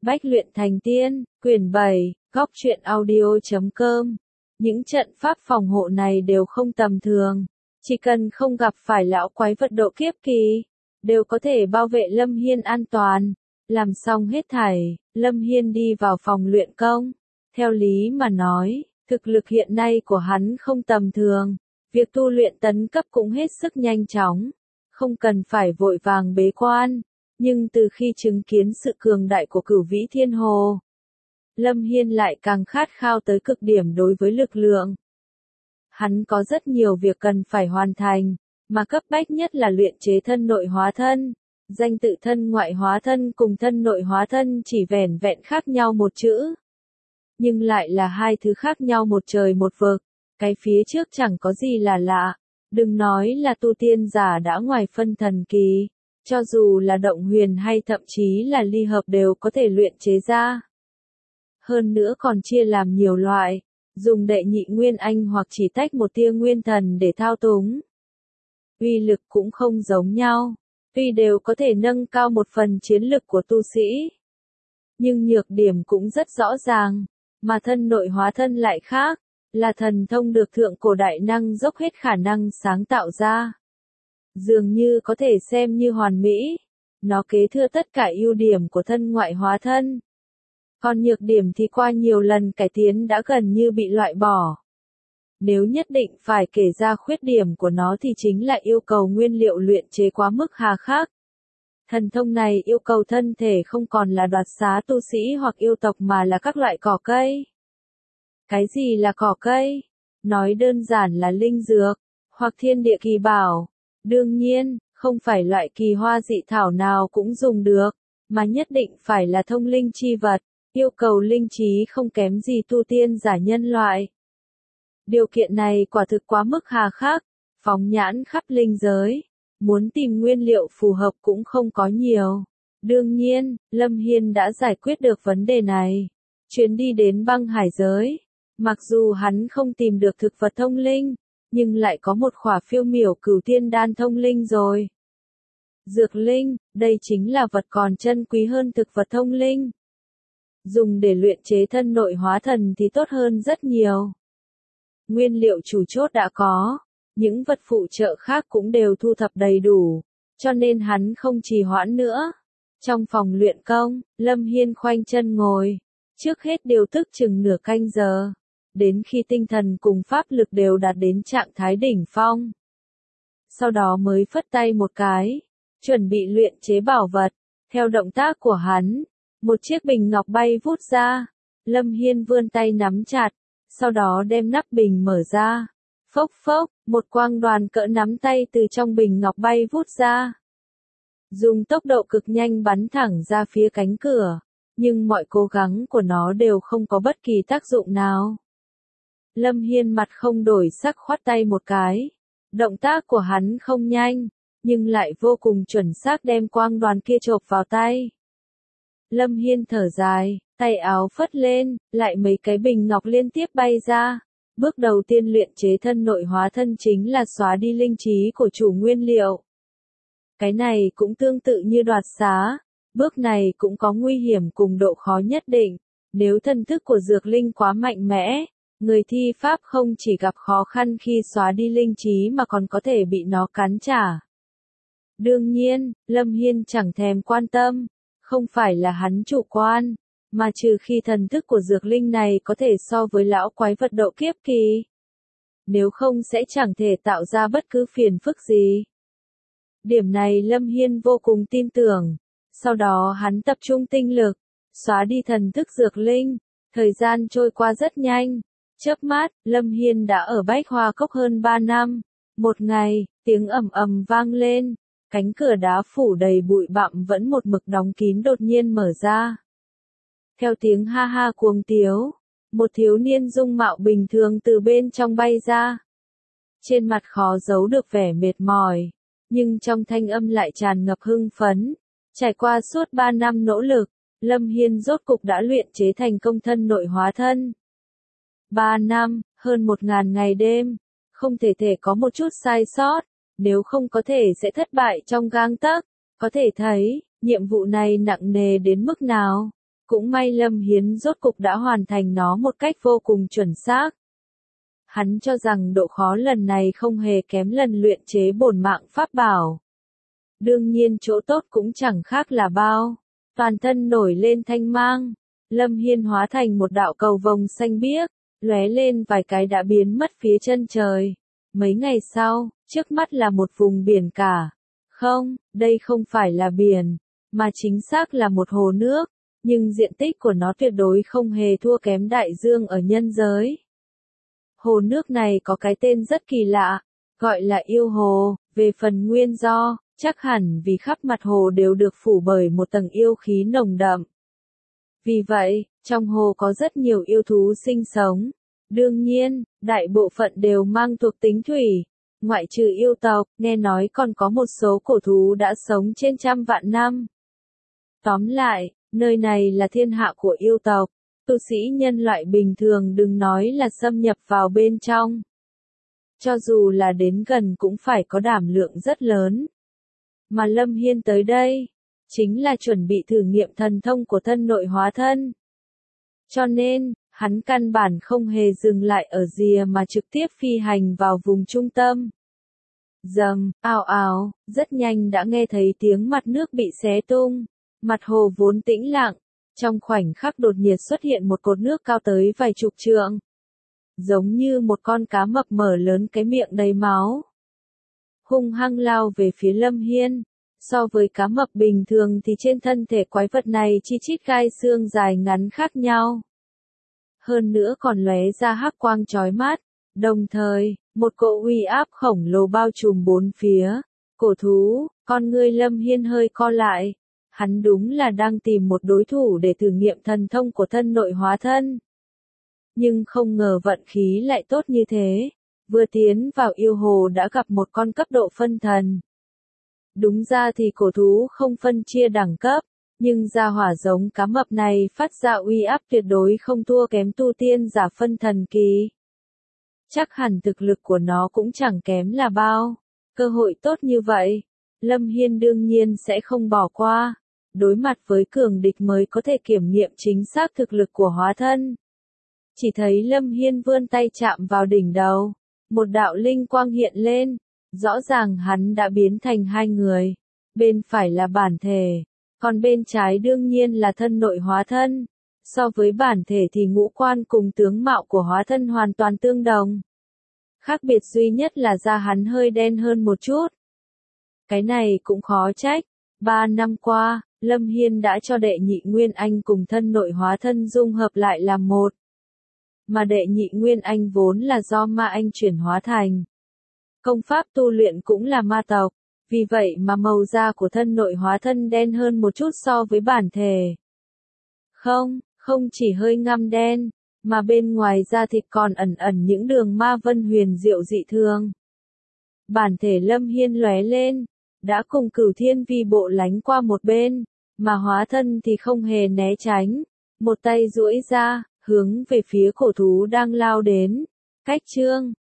Bách luyện thành tiên, quyển 7, góc truyện audio.com. Những trận pháp phòng hộ này đều không tầm thường. Chỉ cần không gặp phải lão quái vật độ kiếp kỳ, đều có thể bảo vệ Lâm Hiên an toàn. Làm xong hết thảy, Lâm Hiên đi vào phòng luyện công. Theo lý mà nói, thực lực hiện nay của hắn không tầm thường. Việc tu luyện tấn cấp cũng hết sức nhanh chóng. Không cần phải vội vàng bế quan. Nhưng từ khi chứng kiến sự cường đại của Cửu Vĩ Thiên Hồ, Lâm Hiên lại càng khát khao tới cực điểm đối với lực lượng. Hắn có rất nhiều việc cần phải hoàn thành, mà cấp bách nhất là luyện chế thân nội hóa thân. Danh tự thân ngoại hóa thân cùng thân nội hóa thân chỉ vẻn vẹn khác nhau một chữ, nhưng lại là hai thứ khác nhau một trời một vực. Cái phía trước chẳng có gì là lạ, đừng nói là tu tiên giả đã ngoài phân thần kỳ. Cho dù là động huyền hay thậm chí là ly hợp đều có thể luyện chế ra. Hơn nữa còn chia làm nhiều loại, dùng đệ nhị nguyên anh hoặc chỉ tách một tia nguyên thần để thao túng. Uy lực cũng không giống nhau, tuy đều có thể nâng cao một phần chiến lực của tu sĩ. Nhưng nhược điểm cũng rất rõ ràng, mà thân nội hóa thân lại khác, là thần thông được thượng cổ đại năng dốc hết khả năng sáng tạo ra. Dường như có thể xem như hoàn mỹ, nó kế thừa tất cả ưu điểm của thân ngoại hóa thân. Còn nhược điểm thì qua nhiều lần cải tiến đã gần như bị loại bỏ. Nếu nhất định phải kể ra khuyết điểm của nó thì chính là yêu cầu nguyên liệu luyện chế quá mức hà khắc. Thần thông này yêu cầu thân thể không còn là đoạt xá tu sĩ hoặc yêu tộc mà là các loại cỏ cây. Cái gì là cỏ cây? Nói đơn giản là linh dược, hoặc thiên địa kỳ bảo. Đương nhiên, không phải loại kỳ hoa dị thảo nào cũng dùng được, mà nhất định phải là thông linh chi vật, yêu cầu linh trí không kém gì tu tiên giả nhân loại. Điều kiện này quả thực quá mức hà khắc, phóng nhãn khắp linh giới, muốn tìm nguyên liệu phù hợp cũng không có nhiều. Đương nhiên, Lâm Hiên đã giải quyết được vấn đề này. Chuyến đi đến băng hải giới, mặc dù hắn không tìm được thực vật thông linh, nhưng lại có một khỏa phiêu miểu cửu tiên đan thông linh rồi. Dược linh, đây chính là vật còn chân quý hơn thực vật thông linh. Dùng để luyện chế thân nội hóa thần thì tốt hơn rất nhiều. Nguyên liệu chủ chốt đã có, những vật phụ trợ khác cũng đều thu thập đầy đủ, cho nên hắn không trì hoãn nữa. Trong phòng luyện công, Lâm Hiên khoanh chân ngồi, trước hết điều tức chừng nửa canh giờ. Đến khi tinh thần cùng pháp lực đều đạt đến trạng thái đỉnh phong. Sau đó mới phất tay một cái, chuẩn bị luyện chế bảo vật. Theo động tác của hắn, một chiếc bình ngọc bay vút ra. Lâm Hiên vươn tay nắm chặt, sau đó đem nắp bình mở ra. Phốc phốc, một quang đoàn cỡ nắm tay từ trong bình ngọc bay vút ra. Dùng tốc độ cực nhanh bắn thẳng ra phía cánh cửa, nhưng mọi cố gắng của nó đều không có bất kỳ tác dụng nào. Lâm Hiên mặt không đổi sắc khoát tay một cái. Động tác của hắn không nhanh, nhưng lại vô cùng chuẩn xác đem quang đoàn kia chộp vào tay. Lâm Hiên thở dài, tay áo phất lên, lại mấy cái bình ngọc liên tiếp bay ra. Bước đầu tiên luyện chế thân nội hóa thân chính là xóa đi linh trí của chủ nguyên liệu. Cái này cũng tương tự như đoạt xá. Bước này cũng có nguy hiểm cùng độ khó nhất định. Nếu thân thức của dược linh quá mạnh mẽ, người thi pháp không chỉ gặp khó khăn khi xóa đi linh trí mà còn có thể bị nó cắn trả. Đương nhiên, Lâm Hiên chẳng thèm quan tâm, không phải là hắn chủ quan, mà trừ khi thần thức của dược linh này có thể so với lão quái vật độ kiếp kỳ. Nếu không sẽ chẳng thể tạo ra bất cứ phiền phức gì. Điểm này Lâm Hiên vô cùng tin tưởng. Sau đó hắn tập trung tinh lực, xóa đi thần thức dược linh. Thời gian trôi qua rất nhanh. Chớp mắt, Lâm Hiên đã ở Bách Hoa Cốc hơn 3 năm. Một ngày, tiếng ầm ầm vang lên, cánh cửa đá phủ đầy bụi bặm vẫn một mực đóng kín đột nhiên mở ra. Theo tiếng ha ha cuồng tiếu, một thiếu niên dung mạo bình thường từ bên trong bay ra. Trên mặt khó giấu được vẻ mệt mỏi, nhưng trong thanh âm lại tràn ngập hưng phấn. Trải qua suốt 3 năm nỗ lực, Lâm Hiên rốt cục đã luyện chế thành công thân nội hóa thân. 3 năm, hơn 1000 ngày đêm, không thể có một chút sai sót, nếu không có thể sẽ thất bại trong gang tấc. Có thể thấy, nhiệm vụ này nặng nề đến mức nào. Cũng may Lâm Hiến rốt cục đã hoàn thành nó một cách vô cùng chuẩn xác. Hắn cho rằng độ khó lần này không hề kém lần luyện chế bổn mạng pháp bảo. Đương nhiên chỗ tốt cũng chẳng khác là bao. Toàn thân nổi lên thanh mang. Lâm Hiên hóa thành một đạo cầu vồng xanh biếc, lóe lên vài cái đã biến mất phía chân trời. Mấy ngày sau, trước mắt là một vùng biển cả. Không, đây không phải là biển, mà chính xác là một hồ nước, nhưng diện tích của nó tuyệt đối không hề thua kém đại dương ở nhân giới. Hồ nước này có cái tên rất kỳ lạ, gọi là yêu hồ. Về phần nguyên do, chắc hẳn vì khắp mặt hồ đều được phủ bởi một tầng yêu khí nồng đậm. Vì vậy, trong hồ có rất nhiều yêu thú sinh sống. Đương nhiên, đại bộ phận đều mang thuộc tính thủy. Ngoại trừ yêu tộc, nghe nói còn có một số cổ thú đã sống trên trăm vạn năm. Tóm lại, nơi này là thiên hạ của yêu tộc. Tu sĩ nhân loại bình thường đừng nói là xâm nhập vào bên trong. Cho dù là đến gần cũng phải có đảm lượng rất lớn. Mà Lâm Hiên tới đây, chính là chuẩn bị thử nghiệm thần thông của thân nội hóa thân. Cho nên, hắn căn bản không hề dừng lại ở rìa mà trực tiếp phi hành vào vùng trung tâm. Rầm, ào ào, rất nhanh đã nghe thấy tiếng mặt nước bị xé tung. Mặt hồ vốn tĩnh lặng, trong khoảnh khắc đột nhiên xuất hiện một cột nước cao tới vài chục trượng. Giống như một con cá mập mở lớn cái miệng đầy máu. Hung hăng lao về phía Lâm Hiên. So với cá mập bình thường thì trên thân thể quái vật này chi chít gai xương dài ngắn khác nhau. Hơn nữa còn lóe ra hắc quang chói mắt. Đồng thời, một cỗ uy áp khổng lồ bao trùm bốn phía. Cổ thú, con ngươi Lâm Hiên hơi co lại. Hắn đúng là đang tìm một đối thủ để thử nghiệm thần thông của thân nội hóa thân. Nhưng không ngờ vận khí lại tốt như thế. Vừa tiến vào yêu hồ đã gặp một con cấp độ phân thần. Đúng ra thì cổ thú không phân chia đẳng cấp, nhưng gia hỏa giống cá mập này phát ra uy áp tuyệt đối không thua kém tu tiên giả phân thần kỳ. Chắc hẳn thực lực của nó cũng chẳng kém là bao. Cơ hội tốt như vậy, Lâm Hiên đương nhiên sẽ không bỏ qua. Đối mặt với cường địch mới có thể kiểm nghiệm chính xác thực lực của hóa thân. Chỉ thấy Lâm Hiên vươn tay chạm vào đỉnh đầu. Một đạo linh quang hiện lên. Rõ ràng hắn đã biến thành hai người. Bên phải là bản thể. Còn bên trái đương nhiên là thân nội hóa thân. So với bản thể thì ngũ quan cùng tướng mạo của hóa thân hoàn toàn tương đồng. Khác biệt duy nhất là da hắn hơi đen hơn một chút. Cái này cũng khó trách. 3 năm qua, Lâm Hiên đã cho đệ nhị Nguyên Anh cùng thân nội hóa thân dung hợp lại làm một. Mà đệ nhị Nguyên Anh vốn là do ma anh chuyển hóa thành. Công pháp tu luyện cũng là ma tộc, vì vậy mà màu da của thân nội hóa thân đen hơn một chút so với bản thể. Không chỉ hơi ngăm đen, mà bên ngoài da thịt còn ẩn ẩn những đường ma vân huyền diệu dị thường. Bản thể Lâm Hiên lóe lên, đã cùng Cửu Thiên Vi bộ lánh qua một bên, mà hóa thân thì không hề né tránh, một tay duỗi ra, hướng về phía cổ thú đang lao đến. Cách chương